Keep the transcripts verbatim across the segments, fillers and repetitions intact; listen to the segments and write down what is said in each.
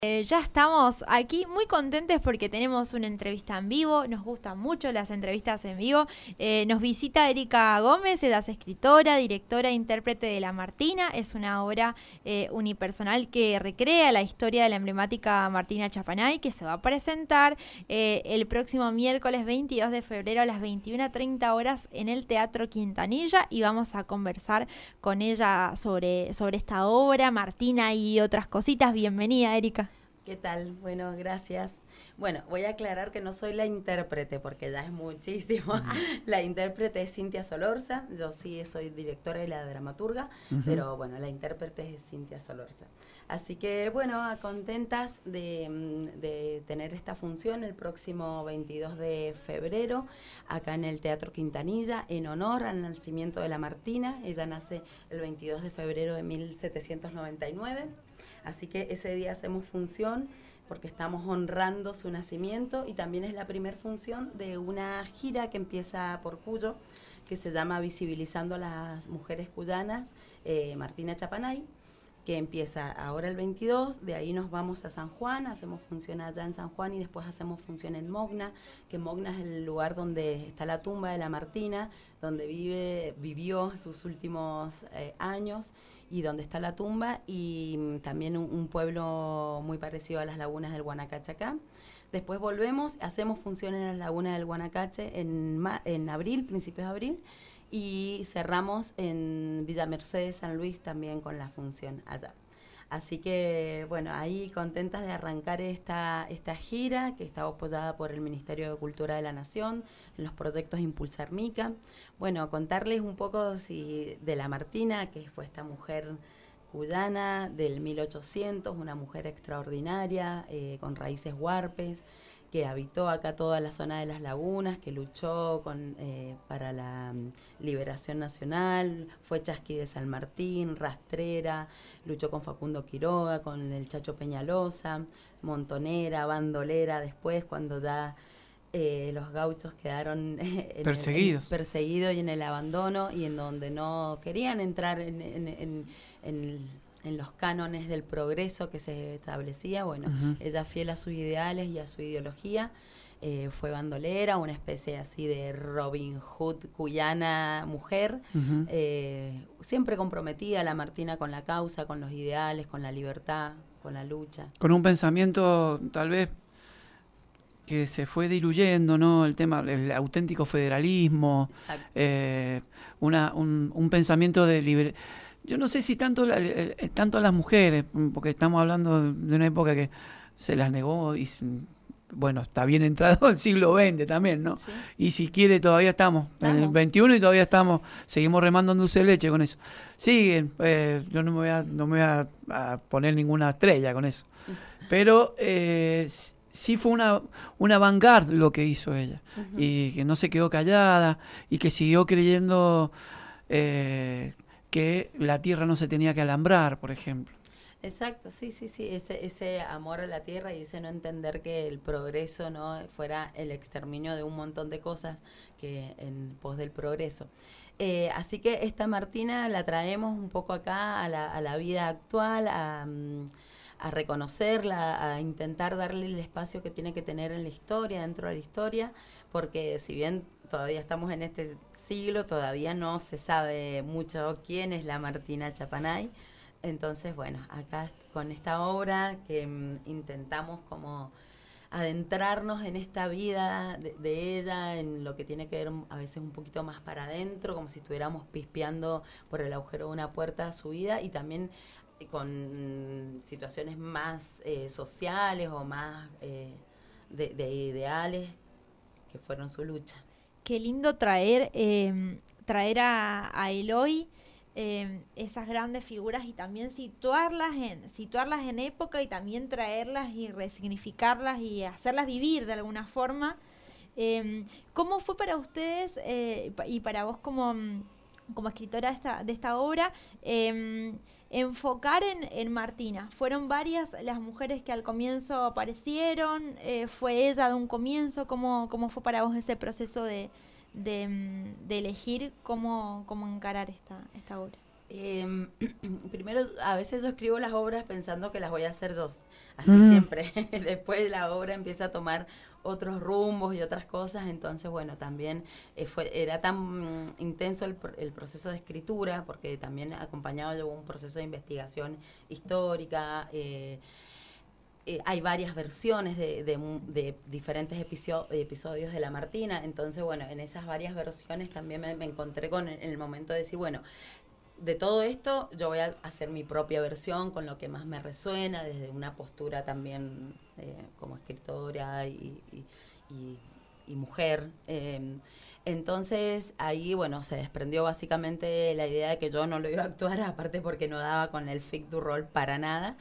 Eh, ya estamos aquí muy contentes porque tenemos una entrevista en vivo, nos gustan mucho las entrevistas en vivo. Eh, nos visita Erika Gómez, ella es escritora, directora e intérprete de La Martina. Es una obra eh, unipersonal que recrea la historia de la emblemática Martina Chapanay, que se va a presentar eh, el próximo miércoles veintidós de febrero a las veintiuna treinta horas en el Teatro Quintanilla, y vamos a conversar con ella sobre, sobre esta obra, Martina y otras cositas. Bienvenida, Erika. ¿Qué tal? Bueno, gracias. Bueno, voy a aclarar que no soy la intérprete porque ya es muchísimo. Uh-huh. La intérprete es Cintia Solorza, yo sí soy directora y la dramaturga, uh-huh. pero bueno, la intérprete es Cintia Solorza. Así que bueno, contentas de, de tener esta función el próximo veintidós de febrero acá en el Teatro Quintanilla en honor al nacimiento de la Martina. Ella nace el veintidós de febrero de mil setecientos noventa y nueve. Así que ese día hacemos función porque estamos honrando su nacimiento, y también es la primera función de una gira que empieza por Cuyo, que se llama Visibilizando a las Mujeres Cuyanas, eh, Martina Chapanay, que empieza ahora el veintidós, de ahí nos vamos a San Juan, hacemos función allá en San Juan y después hacemos función en Mogna, que Mogna es el lugar donde está la tumba de la Martina, donde vive, vivió sus últimos eh, años, y donde está la tumba, y mm, también un, un pueblo muy parecido a las lagunas del Guanacache acá. Después volvemos, hacemos función en las lagunas del Guanacache en, ma- en abril, principios de abril, y cerramos en Villa Mercedes, San Luis, también con la función allá. Así que, bueno, ahí contentas de arrancar esta, esta gira, que está apoyada por el Ministerio de Cultura de la Nación, en los proyectos Impulsar Mica. Bueno, contarles un poco si, de la Martina, que fue esta mujer cuyana del mil ochocientos, una mujer extraordinaria, eh, con raíces huarpes, que habitó acá toda la zona de las lagunas, que luchó con, eh, para la um, liberación nacional, fue chasqui de San Martín, rastrera, luchó con Facundo Quiroga, con el Chacho Peñalosa, montonera, bandolera, después cuando ya eh, los gauchos quedaron en perseguidos. El, en, perseguidos y en el abandono, y en donde no querían entrar en, en, en, en en los cánones del progreso que se establecía. Bueno, uh-huh. ella fiel a sus ideales y a su ideología, eh, fue bandolera, una especie así de Robin Hood cuyana mujer, uh-huh. eh, siempre comprometida la Martina con la causa, con los ideales, con la libertad, con la lucha. Con un pensamiento tal vez que se fue diluyendo, ¿no? El tema, el auténtico federalismo, eh, una, un, un pensamiento de liber... Yo no sé si tanto, la, eh, tanto a las mujeres, porque estamos hablando de una época que se las negó, y bueno, está bien entrado el siglo veinte también, ¿no? Sí. Y si quiere todavía estamos, estamos en el veintiuno y todavía estamos, seguimos remando en dulce de leche con eso. Siguen, eh, yo no me voy, a, no me voy a, a poner ninguna estrella con eso, pero eh, sí fue una, una vanguard lo que hizo ella, uh-huh. y que no se quedó callada y que siguió creyendo... Eh, que la tierra no se tenía que alambrar, por ejemplo. Exacto, sí, sí, sí, ese, ese amor a la tierra y ese no entender que el progreso no fuera el exterminio de un montón de cosas que en pos del progreso. Eh, así que esta Martina la traemos un poco acá a la, a la vida actual, a, a reconocerla, a intentar darle el espacio que tiene que tener en la historia, dentro de la historia, porque si bien todavía estamos en este siglo, todavía no se sabe mucho quién es la Martina Chapanay. Entonces, bueno, acá con esta obra que um, intentamos como adentrarnos en esta vida de, de ella, en lo que tiene que ver a veces un poquito más para adentro, como si estuviéramos pispeando por el agujero de una puerta su vida, y también con um, situaciones más eh, sociales o más eh, de, de ideales que fueron su lucha. Qué lindo traer eh, traer a, a Eloy eh, esas grandes figuras, y también situarlas en situarlas en época, y también traerlas y resignificarlas y hacerlas vivir de alguna forma. Eh, ¿Cómo fue para ustedes eh, y para vos como, como escritora de esta, de esta obra eh, enfocar en, en Martina? ¿Fueron varias las mujeres que al comienzo aparecieron? Eh, ¿Fue ella de un comienzo? ¿Cómo, cómo fue para vos ese proceso de, de, de elegir cómo, cómo encarar esta, esta obra? Eh, primero, a veces yo escribo las obras pensando que las voy a hacer yo, así Mm. siempre. Después la obra empieza a tomar otros rumbos y otras cosas, entonces, bueno, también eh, fue, era tan mm, intenso el, pr- el proceso de escritura, porque también acompañado llevó un proceso de investigación histórica. eh, eh, hay varias versiones de, de, mu- de diferentes episo- episodios de La Martina, entonces, bueno, en esas varias versiones también me, me encontré con el, el momento de decir, bueno, de todo esto yo voy a hacer mi propia versión con lo que más me resuena, desde una postura también eh, como escritora y, y, y- y mujer. Eh, entonces ahí, bueno, se desprendió básicamente la idea de que yo no lo iba a actuar, aparte porque no daba con el fic du rol para nada.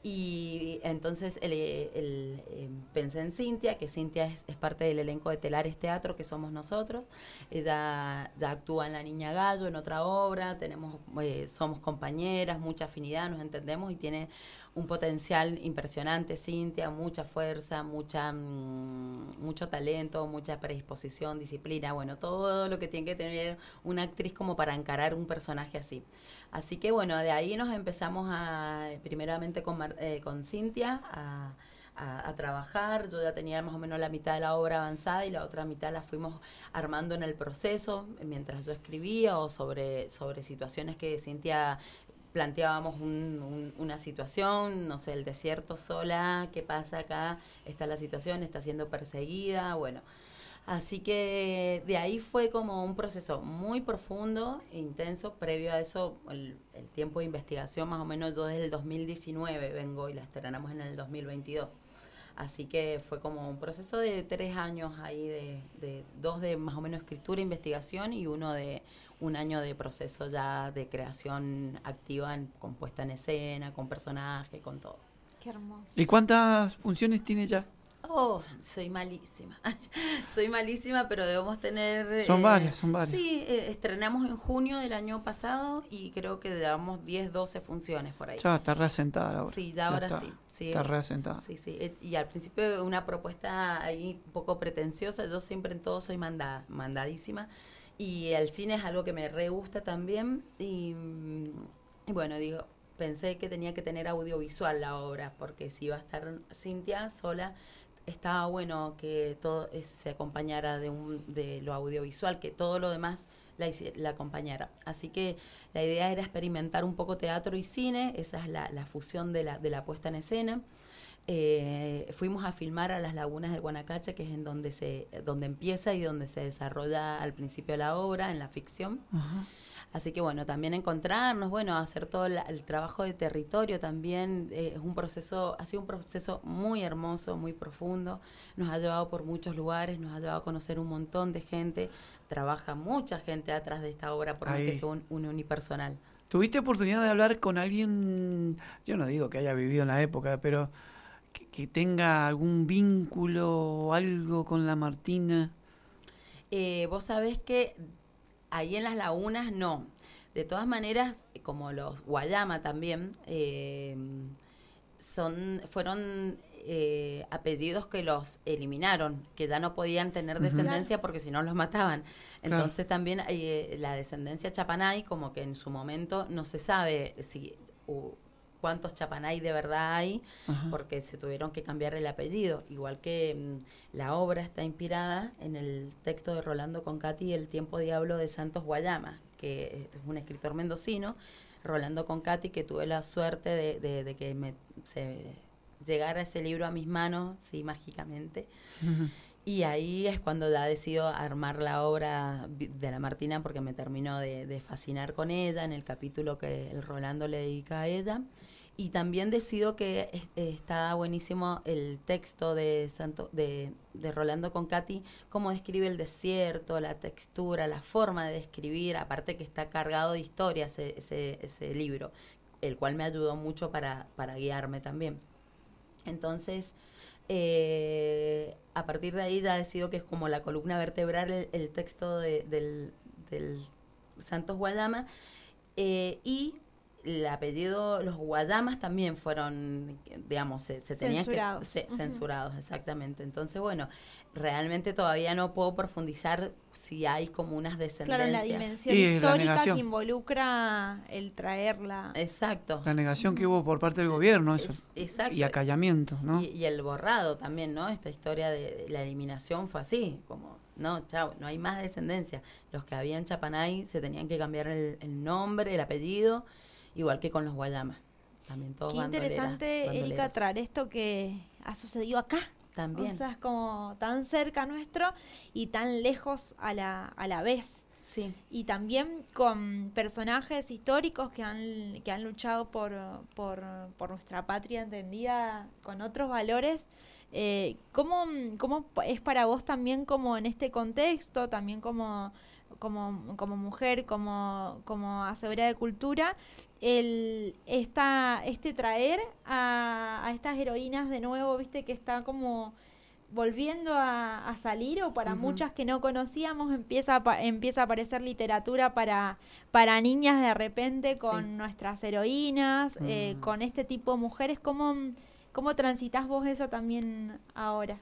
Y entonces el, el, eh, pensé en Cintia, que Cintia es, es parte del elenco de Telares Teatro, que somos nosotros. Ella ya actúa en La Niña Gallo, en otra obra, tenemos, eh, somos compañeras, mucha afinidad, nos entendemos y tiene un potencial impresionante, Cintia, mucha fuerza, mucha mmm, mucho talento, mucha predisposición, disciplina, bueno, todo lo que tiene que tener una actriz como para encarar un personaje así. Así que bueno, de ahí nos empezamos a, primeramente con, Mar, eh, con Cintia, a, a, a trabajar. Yo ya tenía más o menos la mitad de la obra avanzada y la otra mitad la fuimos armando en el proceso, mientras yo escribía o sobre, sobre situaciones que Cintia planteábamos un, un, una situación, no sé, el desierto sola, ¿qué pasa acá? Está la situación, está siendo perseguida, bueno. Así que de ahí fue como un proceso muy profundo e intenso. Previo a eso, el, el tiempo de investigación, más o menos yo desde el dos mil diecinueve vengo y la estrenamos en el dos mil veintidós. Así que fue como un proceso de tres años ahí, de, de dos de más o menos escritura, investigación y uno de un año de proceso ya de creación activa, en, con puesta en escena, con personaje, con todo. Qué hermoso. ¿Y cuántas funciones tiene ya? Oh, soy malísima. Soy malísima, pero debemos tener... Son eh, varias, son varias. Sí, eh, estrenamos en junio del año pasado y creo que llevamos diez, doce funciones por ahí. Ya está reasentada ahora. Sí, ya ahora está, sí, sí. Está reasentada. Sí, sí. Eh, Y al principio una propuesta ahí un poco pretenciosa. Yo siempre en todo soy mandada, mandadísima. Y el cine es algo que me re gusta también. Y, y bueno, digo, pensé que tenía que tener audiovisual la obra, porque si iba a estar Cintia sola, estaba bueno que todo es, se acompañara de, un, de lo audiovisual, que todo lo demás la, la acompañara. Así que la idea era experimentar un poco teatro y cine, esa es la, la fusión de la, de la puesta en escena. Eh, fuimos a filmar a las lagunas del Guanacache, que es en donde se donde empieza y donde se desarrolla al principio de la obra, en la ficción. Ajá. Así que bueno, también encontrarnos, bueno, hacer todo el, el trabajo de territorio también, eh, es un proceso, ha sido un proceso muy hermoso, muy profundo, nos ha llevado por muchos lugares, nos ha llevado a conocer un montón de gente, trabaja mucha gente atrás de esta obra, por más que sea un, un unipersonal. ¿Tuviste oportunidad de hablar con alguien, yo no digo que haya vivido en la época, pero que, que tenga algún vínculo o algo con la Martina? Eh, vos sabés que ahí en las lagunas no. De todas maneras, como los Guayama también, eh, son fueron eh, apellidos que los eliminaron, que ya no podían tener descendencia uh-huh. porque si no los mataban. Entonces claro. también eh, la descendencia chapanay, como que en su momento no se sabe si uh, cuántos chapanay de verdad hay, uh-huh. porque se tuvieron que cambiar el apellido. Igual que mm, la obra está inspirada en el texto de Rolando Concati, El tiempo diablo de Santos Guayama, que es un escritor mendocino, Rolando Concati, que tuve la suerte de, de, de que me, se llegara ese libro a mis manos, sí, mágicamente. Uh-huh. Y ahí es cuando ya decido armar la obra de la Martina, porque me terminó de, de fascinar con ella, en el capítulo que el Rolando le dedica a ella. Y también decido que es, está buenísimo el texto de, Santo, de, de Rolando Concati, cómo describe el desierto, la textura, la forma de describir, aparte que está cargado de historia ese, ese, ese libro, el cual me ayudó mucho para, para guiarme también. Entonces, eh, a partir de ahí ya decido que es como la columna vertebral el, el texto de, del, del Santos Guayama, eh, y el apellido, los Guayamas también fueron, digamos, se, se tenían censurados. que... Se, Uh-huh. Censurados, exactamente. Entonces, bueno, realmente todavía no puedo profundizar si hay como unas descendencias. Claro, la dimensión Y la histórica negación. que involucra el traerla. Exacto. La negación que hubo por parte del gobierno, eso. Es- exacto. Y acallamiento, ¿no? Y, y el borrado también, ¿no? Esta historia de, de la eliminación fue así, como, no, chao, no hay más descendencia. Los que habían Chapanay se tenían que cambiar el, el nombre, el apellido, igual que con los Guayamas. También todos Qué bandoleras, interesante, Erika, bandoleros. traer esto que ha sucedido acá. También. O sea, es como tan cerca nuestro y tan lejos a la, a la vez. Sí. Y también con personajes históricos que han, que han luchado por, por, por nuestra patria entendida con otros valores. Eh, ¿cómo, ¿Cómo es para vos también como en este contexto, también como, como, como mujer, como, como hacedora de cultura, el esta, este traer a, a estas heroínas de nuevo, viste, que está como volviendo a, a salir, o para Ujú. muchas que no conocíamos empieza a, pa- empieza a aparecer literatura para, para niñas de repente con Sí. nuestras heroínas, eh, Mm. con este tipo de mujeres? ¿Cómo, cómo transitas vos eso también ahora?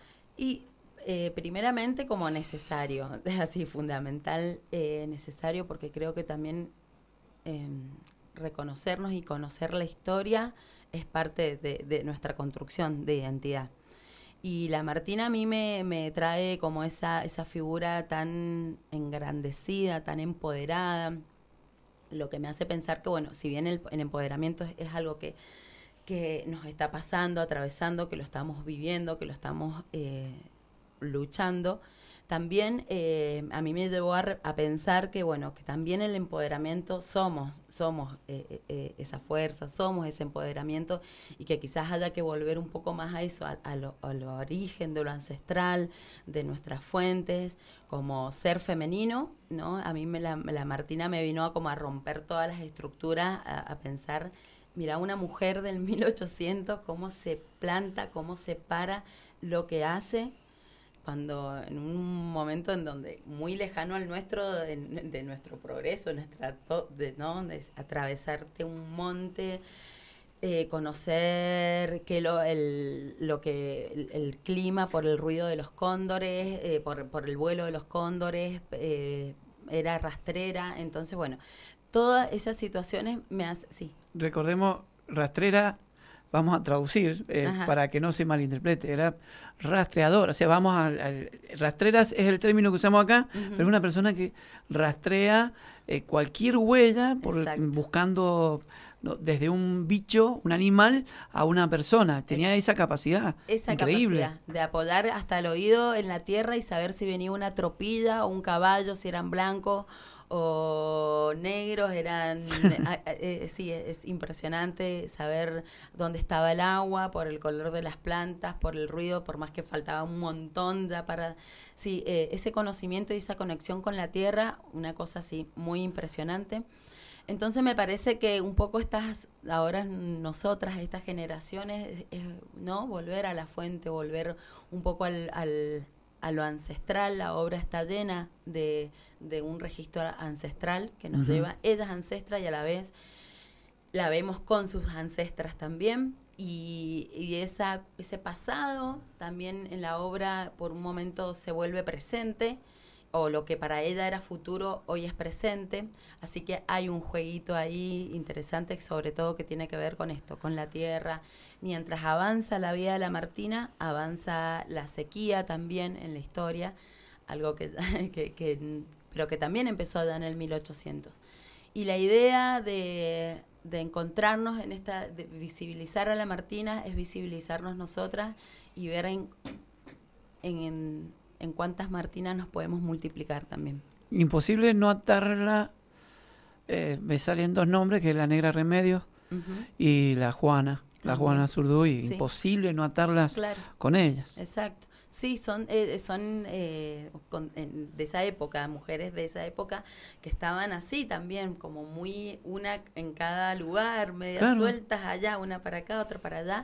Y eh, primeramente como necesario, es así, fundamental, eh, necesario, porque creo que también eh, reconocernos y conocer la historia es parte de, de nuestra construcción de identidad. Y la Martina a mí me, me trae como esa, esa figura tan engrandecida, tan empoderada, lo que me hace pensar que, bueno, si bien el, el empoderamiento es, es algo que, que nos está pasando, atravesando, que lo estamos viviendo, que lo estamos eh, luchando, también eh, a mí me llevó a, re- a pensar que, bueno, que también el empoderamiento somos, somos eh, eh, esa fuerza, somos ese empoderamiento, y que quizás haya que volver un poco más a eso, a, a, lo, a lo origen de lo ancestral, de nuestras fuentes, como ser femenino, ¿no? A mí me la, la Martina me vino a como a romper todas las estructuras, a, a pensar, mira, una mujer del mil ochocientos, cómo se planta, cómo se para lo que hace, cuando en un momento en donde muy lejano al nuestro, de, de nuestro progreso, nuestra to- de, ¿no? de atravesarte un monte, eh, conocer que lo, el, lo que el, el clima por el ruido de los cóndores, eh, por, por el vuelo de los cóndores, eh, era rastrera. Entonces, bueno, todas esas situaciones me hacen, sí. Recordemos, rastrera, vamos a traducir eh, Ajá. para que no se malinterprete, era rastreador, o sea, vamos a, a- rastreras es el término que usamos acá, Ujú. pero es una persona que rastrea eh, cualquier huella por, Exacto. buscando no, desde un bicho, un animal, a una persona. Tenía esa capacidad. Esa increíble. capacidad de apoyar hasta el oído en la tierra y saber si venía una tropilla o un caballo, si eran blancos o negros, eran... a- a- eh, sí, es, es impresionante saber dónde estaba el agua, por el color de las plantas, por el ruido, por más que faltaba un montón ya para... Sí, eh, ese conocimiento y esa conexión con la tierra, una cosa así muy impresionante. Entonces me parece que un poco estas, ahora nosotras, estas generaciones, es, es, ¿no? Volver a la fuente, volver un poco al, al, a lo ancestral. La obra está llena de, de un registro ancestral que nos Ujú. lleva, ella es ancestra y a la vez la vemos con sus ancestras también. Y, y esa, ese pasado también en la obra por un momento se vuelve presente, o lo que para ella era futuro hoy es presente, así que hay un jueguito ahí interesante, sobre todo que tiene que ver con esto, con la tierra. Mientras avanza la vida de la Martina, avanza la sequía también en la historia, algo que, que, que pero que también empezó allá en el mil ochocientos. Y la idea de, de encontrarnos en esta, de visibilizar a la Martina, es visibilizarnos nosotras y ver en, en, en en cuántas Martinas nos podemos multiplicar también. Imposible no atarla, eh, me salen dos nombres, que es la Negra Remedios Uh-huh. y la Juana, la También. Juana Zurduy, Sí. imposible no atarlas Claro, con ellas. exacto. Sí, son, eh, son eh, con, en, de esa época, mujeres de esa época que estaban así también, como muy una en cada lugar, medias Claro. sueltas allá, una para acá, otra para allá,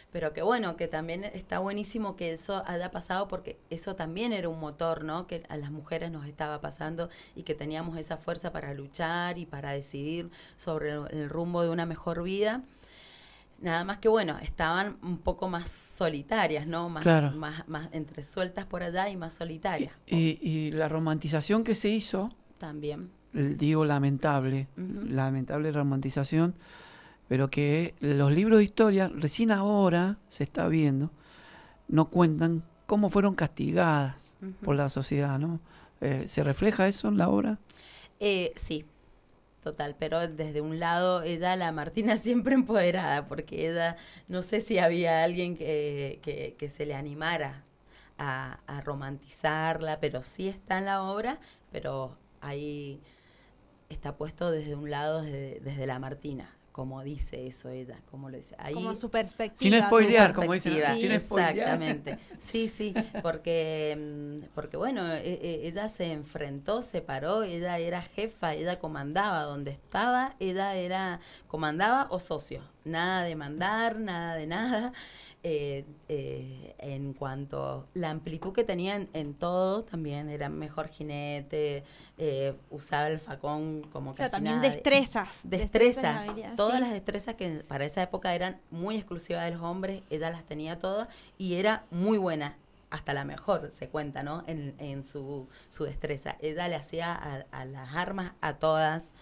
pero que bueno, que también está buenísimo que eso haya pasado, porque eso también era un motor, ¿no? Que a las mujeres nos estaba pasando y que teníamos esa fuerza para luchar y para decidir sobre el, el rumbo de una mejor vida. Nada más que bueno, estaban un poco más solitarias, ¿no? Más, claro. más, más entre sueltas por allá y más solitarias. Y, y, y la romantización que se hizo, también, digo lamentable, uh-huh. lamentable romantización, pero que los libros de historia, recién ahora se está viendo, no cuentan cómo fueron castigadas uh-huh. por la sociedad, ¿no? Eh, ¿Se refleja eso en la obra? Eh, sí. Total, pero desde un lado, ella, la Martina, siempre empoderada, porque ella, no sé si había alguien que, que, que se le animara a, a romantizarla, pero sí está en la obra, pero ahí está puesto desde un lado, desde, desde la Martina, como dice eso ella, como lo dice. Ahí, como su perspectiva. Sin spoilear, como dicen. Sí, sin exactamente. Sí, sí, porque, porque bueno, ella se enfrentó, se paró, ella era jefa, ella comandaba donde estaba, ella era comandaba o socio. Nada de mandar, nada de nada. Eh, eh, en cuanto a la amplitud que tenía en, en todo, también era mejor jinete, eh, usaba el facón como Pero casi también nada. destrezas. Destrezas, destrezas todas sí. las destrezas que para esa época eran muy exclusivas de los hombres, ella las tenía todas y era muy buena, hasta la mejor se cuenta, ¿no? En, en su, su destreza. Ella le hacía a, a las armas a todas,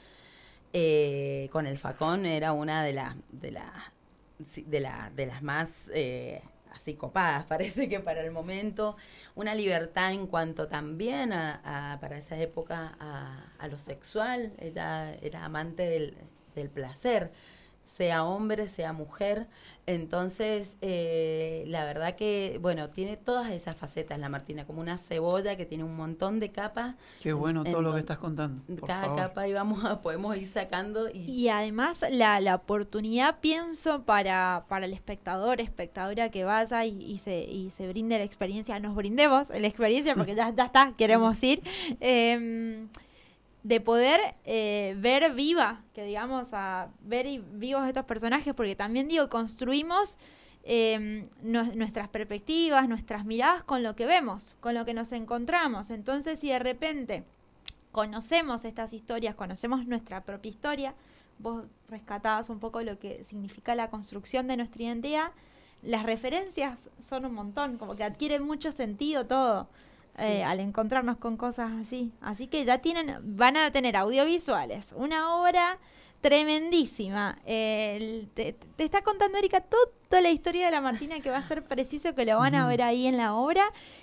eh, con el facón era una de las... De la, de, la, de las más eh, así copadas, parece que para el momento, una libertad en cuanto también a, a para esa época a, a lo sexual, ella era amante del, del placer, sea hombre, sea mujer, entonces eh, la verdad que, bueno, tiene todas esas facetas la Martina, como una cebolla que tiene un montón de capas. Qué bueno en, todo en lo que estás contando, por cada favor. capa íbamos a, podemos ir sacando. Y, y además la, la oportunidad, pienso, para, para el espectador, espectadora que vaya y, y, se, y se brinde la experiencia, nos brindemos la experiencia porque ya, ya está, queremos ir, eh, de poder eh, ver viva, que digamos, a ver y vivos estos personajes, porque también digo, construimos eh, no, nuestras perspectivas, nuestras miradas con lo que vemos, con lo que nos encontramos. Entonces, si de repente conocemos estas historias, conocemos nuestra propia historia, vos rescatabas un poco lo que significa la construcción de nuestra identidad, las referencias son un montón, como que adquiere mucho sentido todo. Sí. Eh, al encontrarnos con cosas así. Así que ya tienen, van a tener audiovisuales, una obra tremendísima. Eh, te, te está contando Erika toda la historia de la Martina, que va a ser preciso que lo van a ver ahí en la obra.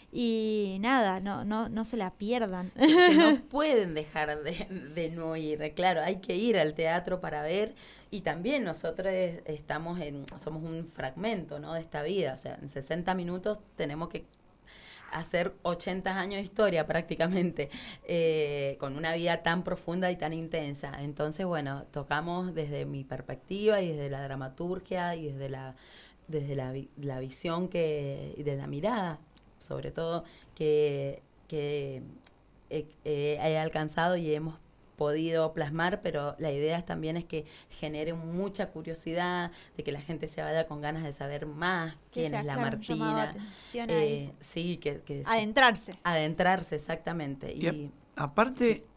Y nada, no no no se la pierdan. Que no pueden dejar de, de no ir. Claro, hay que ir al teatro para ver. Y también nosotros estamos en, somos un fragmento, ¿no?, de esta vida. O sea, en sesenta minutos tenemos que hacer ochenta años de historia prácticamente, eh, con una vida tan profunda y tan intensa. Entonces, bueno, tocamos desde mi perspectiva y desde la dramaturgia y desde la desde la, la visión que y de la mirada, sobre todo, que, que he, he, he alcanzado y hemos podido plasmar, pero la idea también es que genere mucha curiosidad, de que la gente se vaya con ganas de saber más quién es la Martina. Eh, sí, que, que adentrarse. Adentrarse, exactamente. Y, y a, aparte,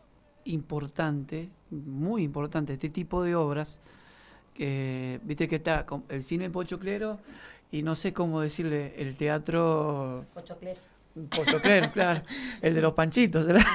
importante, muy importante, este tipo de obras, que viste que está el cine pochoclero y no sé cómo decirle, el teatro... Pochoclero. Pochoclero, claro, el de los panchitos, ¿verdad?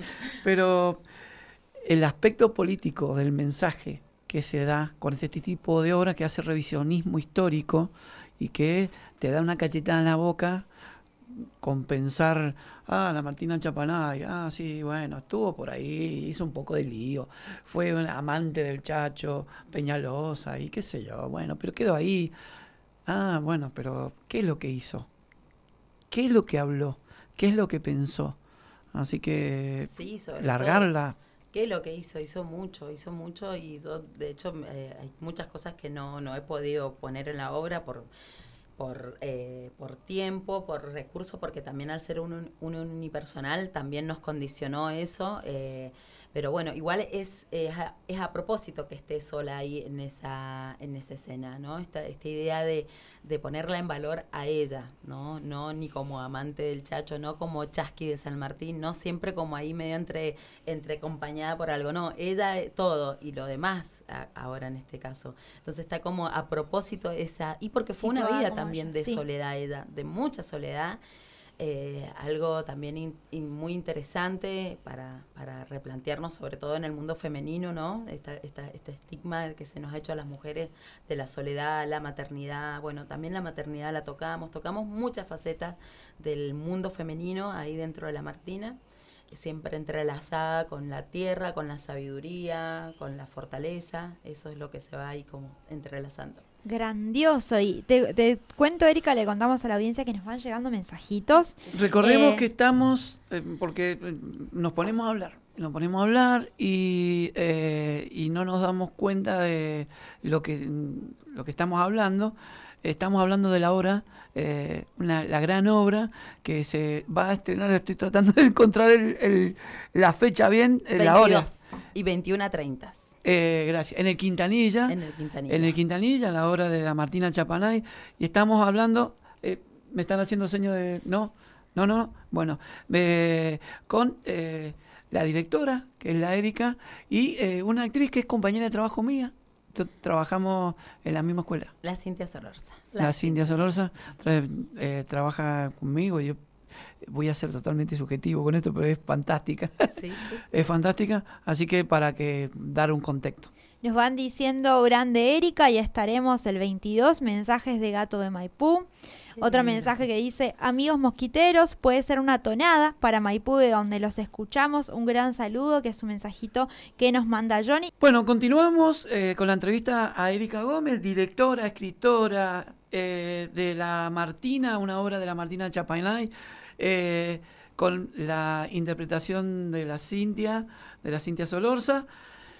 Pero el aspecto político del mensaje que se da con este tipo de obras, que hace revisionismo histórico y que te da una cachetada en la boca con pensar, ah, la Martina Chapanay, ah, sí, bueno, estuvo por ahí, hizo un poco de lío, fue un amante del Chacho Peñalosa y qué sé yo, bueno, pero quedó ahí. Ah, bueno, pero ¿qué es lo que hizo? ¿Qué es lo que habló? ¿Qué es lo que pensó? Así que sí, largarla. Todo. ¿Qué es lo que hizo? Hizo mucho, hizo mucho y yo, de hecho, eh, hay muchas cosas que no, no he podido poner en la obra por por eh, por tiempo, por recursos, porque también al ser un, un unipersonal también nos condicionó eso, eh, pero bueno, igual es, es, a, es a propósito que esté sola ahí en esa, en esa escena, ¿no? Esta, esta idea de, de ponerla en valor a ella, ¿no? No ni como amante del Chacho, no como Chasqui de San Martín, no siempre como ahí medio entre, entre acompañada por algo, no, ella eh, todo y lo demás a, ahora en este caso. Entonces está como a propósito esa, y porque fue una vida también ella, de sí. soledad ella, de mucha soledad. Eh, algo también in, in, muy interesante para, para replantearnos, sobre todo en el mundo femenino, ¿no? Esta, esta, este estigma que se nos ha hecho a las mujeres de la soledad, la maternidad. Bueno, también la maternidad la tocamos, tocamos muchas facetas del mundo femenino ahí dentro de La Martina, siempre entrelazada con la tierra, con la sabiduría, con la fortaleza. Eso es lo que se va ahí como entrelazando. Grandioso. Y te, te cuento, Erika, le contamos a la audiencia que nos van llegando mensajitos. Recordemos eh, que estamos, eh, porque nos ponemos a hablar, nos ponemos a hablar y, eh, y no nos damos cuenta de lo que, lo que estamos hablando. Estamos hablando de la obra, eh, una, la gran obra que se va a estrenar. Estoy tratando de encontrar el, el, la fecha bien, eh, la hora. Y veintiuno a treinta. Eh, gracias. En el Quintanilla. En el Quintanilla. En el Quintanilla, la obra de la Martina Chapanay. Y estamos hablando, eh, me están haciendo señas de... No, no, no. Bueno, eh, con eh, la directora, que es la Erika, y eh, una actriz que es compañera de trabajo mía. Trabajamos en la misma escuela. La Cintia Solorza. La, la Cintia Solorza tra eh, trabaja conmigo. Yo voy a ser totalmente subjetivo con esto, pero es fantástica. Sí, sí. Es fantástica, así que para que dar un contexto. Nos van diciendo grande Erika, y estaremos el veintidós, mensajes de Gato de Maipú. Qué Otro lindo. Mensaje que dice, amigos mosquiteros, puede ser una tonada para Maipú de donde los escuchamos. Un gran saludo, que es un mensajito que nos manda Johnny. Bueno, continuamos eh, con la entrevista a Erika Gómez, directora, escritora eh, de La Martina, una obra de la Martina Chapanay, eh, con la interpretación de la Cintia, de la Cintia Solorza.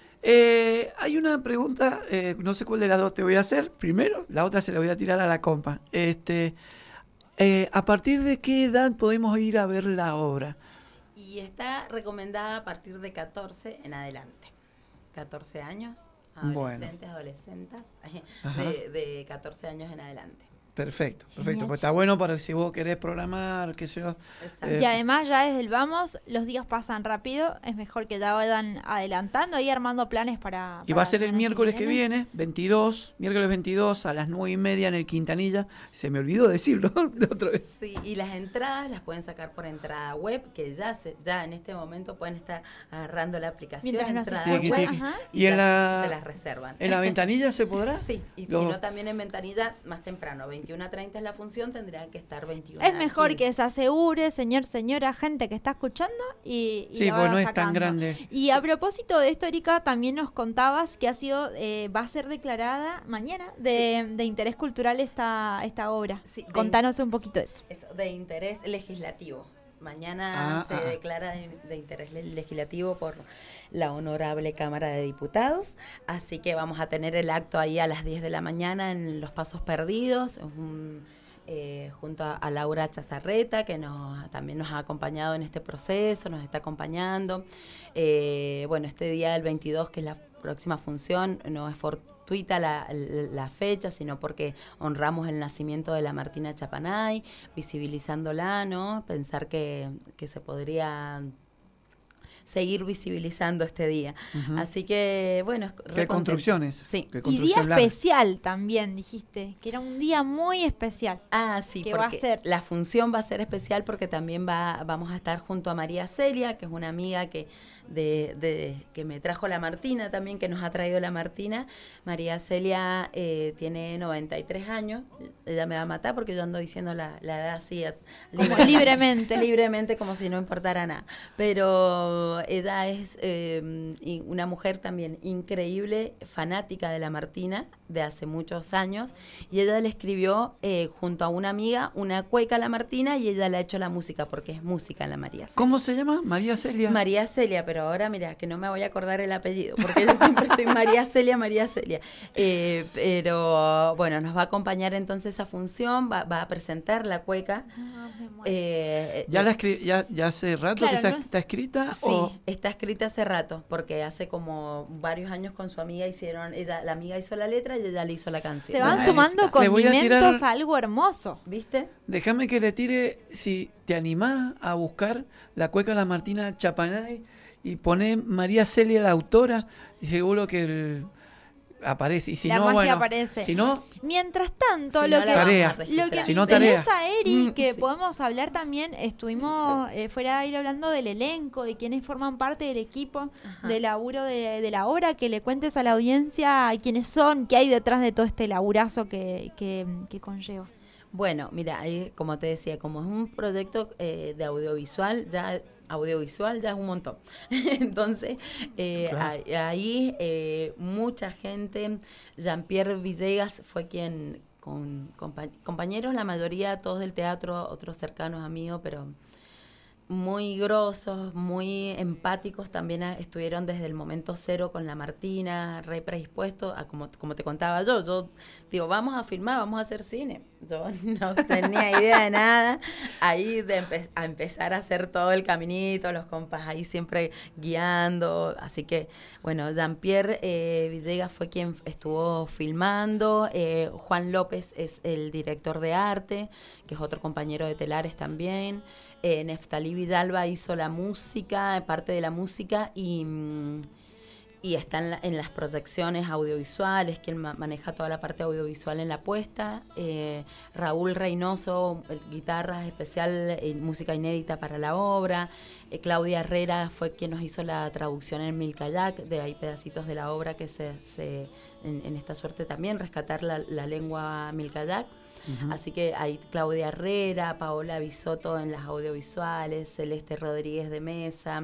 Eh, hay una pregunta, eh, no sé cuál de las dos te voy a hacer primero, la otra se la voy a tirar a la compa. Este, eh, ¿a partir de qué edad podemos ir a ver la obra? Y está recomendada a partir de catorce en adelante. catorce años, adolescentes, bueno. adolescentes, de, de catorce años en adelante. Perfecto, perfecto. Pues está bueno para si vos querés programar, qué sé yo. Eh, y además ya desde el vamos, los días pasan rápido. Es mejor que ya vayan adelantando y armando planes para... Y para va a ser el miércoles que viene, veintidós, miércoles veintidós a las nueve y media en el Quintanilla. Se me olvidó decirlo de otra vez. Sí, y las entradas las pueden sacar por entrada web, que ya se, ya en este momento pueden estar agarrando la aplicación. Mientras no tiki, web, tiki. Y, y en la, se las reservan. ¿En la ventanilla se podrá? Sí, y Lo... si no también en ventanilla más temprano, veintiuno a treinta es la función, tendrían que estar veintiuno. Es mejor que se asegure, señor, señora, gente que está escuchando y, y sí, pues no sacando. Es tan grande. Y a propósito de esto, Erika, también nos contabas que ha sido, eh, va a ser declarada mañana de, sí. de interés cultural esta, esta obra. Sí, Contanos de, un poquito eso. Eso, de interés legislativo. Mañana ah, se ah. declara de, de interés legislativo por la Honorable Cámara de Diputados, así que vamos a tener el acto ahí a las diez de la mañana en Los Pasos Perdidos, un, eh, junto a, a Laura Chazarreta, que nos, también nos ha acompañado en este proceso, nos está acompañando. Eh, bueno, este día del veintidós, que es la próxima función, no es fortuito La, la fecha, sino porque honramos el nacimiento de la Martina Chapanay, visibilizándola, ¿no? Pensar que, que se podría seguir visibilizando este día. Uh-huh. Así que, bueno... ¿Qué construcciones? Sí. ¿Qué y día larga? Especial también, dijiste, que era un día muy especial. Ah, sí, porque va a ser? La función va a ser especial porque también va, vamos a estar junto a María Celia, que es una amiga que de, de que me trajo la Martina también, que nos ha traído la Martina. María Celia eh, tiene noventa y tres años, ella me va a matar porque yo ando diciendo la, la edad así libre, libremente. libremente, como si no importara nada. Pero ella es eh, una mujer también increíble, fanática de la Martina de hace muchos años, y ella le escribió eh, junto a una amiga una cueca a la Martina, y ella le ha hecho la música porque es música la María Celia. ¿Cómo se llama? María Celia. María Celia, pero ahora mira que no me voy a acordar el apellido porque yo siempre estoy María Celia, María Celia. Eh, pero bueno, nos va a acompañar entonces esa función, va, va a presentar la cueca. Ah, eh, ¿Ya, la escri- ya, ya hace rato claro, que ¿no? está escrita? Sí, o... Pero sí, está escrita hace rato, porque hace como varios años con su amiga hicieron, ella, la amiga hizo la letra y ella le hizo la canción. Se van Ay, sumando le voy a condimentos tirar- a algo hermoso. ¿Viste? déjame que le tire, si te animás a buscar la cueca La Martina Chapanay y poné María Celia la autora, y seguro que el- aparece. Y si La no, magia bueno, aparece. si no, Mientras tanto, Si lo no, que la vamos a Tarea. registrar. Lo que Si me no, tarea. interesa, Eri, Mm, que sí. podemos hablar también, estuvimos eh, fuera de ir hablando del elenco, de quienes forman parte del equipo Ajá. de laburo de, de la obra, que le cuentes a la audiencia quiénes son, qué hay detrás de todo este laburazo que, que, que conlleva. Bueno, mira, ahí, como te decía, como es un proyecto eh, de audiovisual, ya audiovisual ya es un montón. Entonces, eh, Claro. ahí, ahí, eh, mucha gente, Jean-Pierre Villegas fue quien, con compa- compañeros, la mayoría todos del teatro, otros cercanos a mí, pero muy grosos, muy empáticos, también a- estuvieron desde el momento cero con la Martina, re predispuestos, a como, como te contaba yo, yo digo, vamos a filmar, vamos a hacer cine. Yo no tenía idea de nada, ahí de empe- a empezar a hacer todo el caminito, los compas ahí siempre guiando, así que, bueno, Jean-Pierre eh, Villegas fue quien estuvo filmando, eh, Juan López es el director de arte, que es otro compañero de Telares también, eh, Neftalí Villalba hizo la música, parte de la música, y, mm, y está en, la- en las proyecciones audiovisuales, quien ma- maneja toda la parte audiovisual en la puesta, eh, Raúl Reynoso, el- guitarra especial, eh, música inédita para la obra, eh, Claudia Herrera fue quien nos hizo la traducción en Milkayak, de ahí pedacitos de la obra que se, se en, en esta suerte también, rescatar la, la lengua Milkayak. Ujú. Así que hay Claudia Herrera, Paola Bisotto en las audiovisuales, Celeste Rodríguez de Mesa,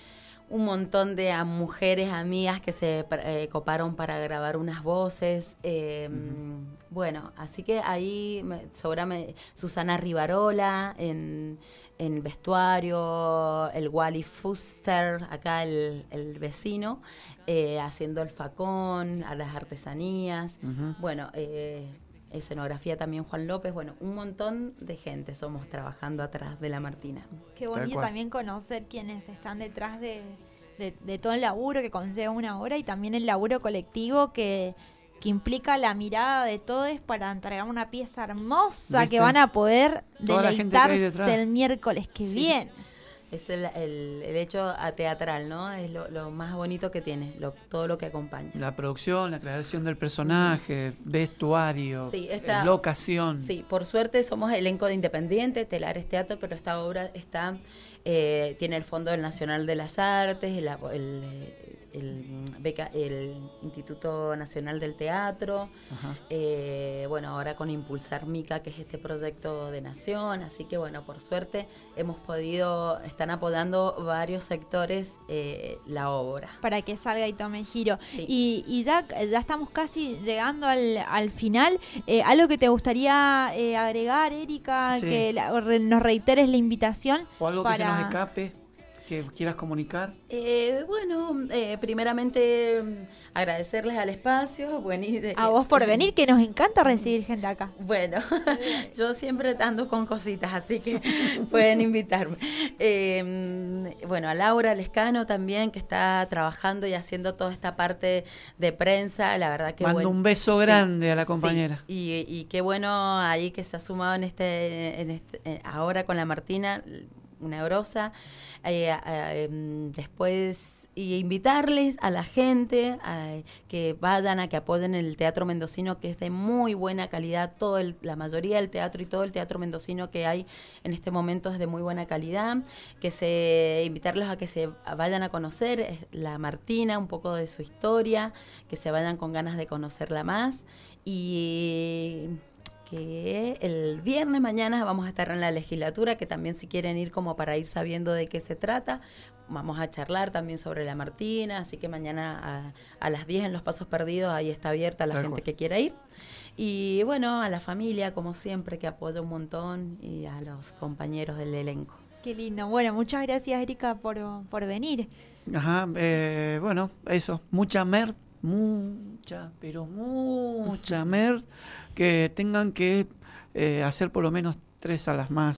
un montón de a, mujeres amigas que se eh, coparon para grabar unas voces. Eh, Ujú. Bueno, así que ahí me, seguramente Susana Rivarola en, en vestuario, el Wally Fuster, acá el, el vecino, eh, haciendo el facón, a las artesanías. Ujú. Bueno, eh, escenografía también Juan López, bueno, un montón de gente somos trabajando atrás de la Martina. Qué Tal bonito cual. también conocer quienes están detrás de, de, de todo el laburo que conlleva una obra y también el laburo colectivo que, que implica la mirada de todos para entregar una pieza hermosa ¿Viste? que van a poder Toda la gente que hay deleitarse detrás. el miércoles que Sí. viene. Es el, el, el hecho a teatral, ¿no? Es lo, lo más bonito que tiene, lo, todo lo que acompaña. La producción, la creación del personaje, vestuario, Sí, esta- eh, locación. Sí, por suerte somos elenco de Independiente, Telares Teatro, pero esta obra está eh, tiene el Fondo del Nacional de las Artes, el, el, el, beca, el Instituto Nacional del Teatro, Ajá. eh, bueno, ahora con Impulsar Mica, que es este proyecto de Nación, así que bueno, por suerte hemos podido, están apoyando varios sectores eh, la obra. Para que salga y tome giro. Sí. Y, y ya, ya estamos casi llegando al, al final. Eh, ¿Algo que te gustaría eh, agregar, Erika? Sí. Que la- re- nos reiteres la invitación. O algo que se para- nos escape, que quieras comunicar. Eh, bueno, eh, primeramente mm, agradecerles al espacio. Bueno, y de- A vos por venir, que nos encanta recibir gente acá. Bueno, yo siempre ando con cositas, así que pueden invitarme. Eh, bueno, a Laura Lescano también, que está trabajando y haciendo toda esta parte de prensa, la verdad que Mando bueno. un beso Sí, grande a la sí. compañera. Y, y qué bueno ahí que se ha sumado en este, en este eh, ahora con la Martina, una grosa. Eh, eh, em, después y invitarles a la gente a que vayan, a que apoyen el teatro mendocino, que es de muy buena calidad. Todo el, la mayoría del teatro y todo el teatro mendocino que hay en este momento es de muy buena calidad. Que se invitarlos a que se vayan a conocer eh, la Martina, un poco de su historia, que se vayan con ganas de conocerla más. Y que el viernes mañana vamos a estar en la legislatura, que también si quieren ir como para ir sabiendo de qué se trata, vamos a charlar también sobre la Martina, así que mañana a, a las diez en Los Pasos Perdidos, ahí está abierta la Tal gente cual. que quiera ir. Y bueno, a la familia, como siempre, que apoya un montón, y a los compañeros del elenco. Qué lindo. Bueno, muchas gracias, Erika, por, por venir. Ajá, eh, bueno, eso, mucha mer, mucha, pero mucha mer, que tengan que eh, hacer por lo menos tres salas más.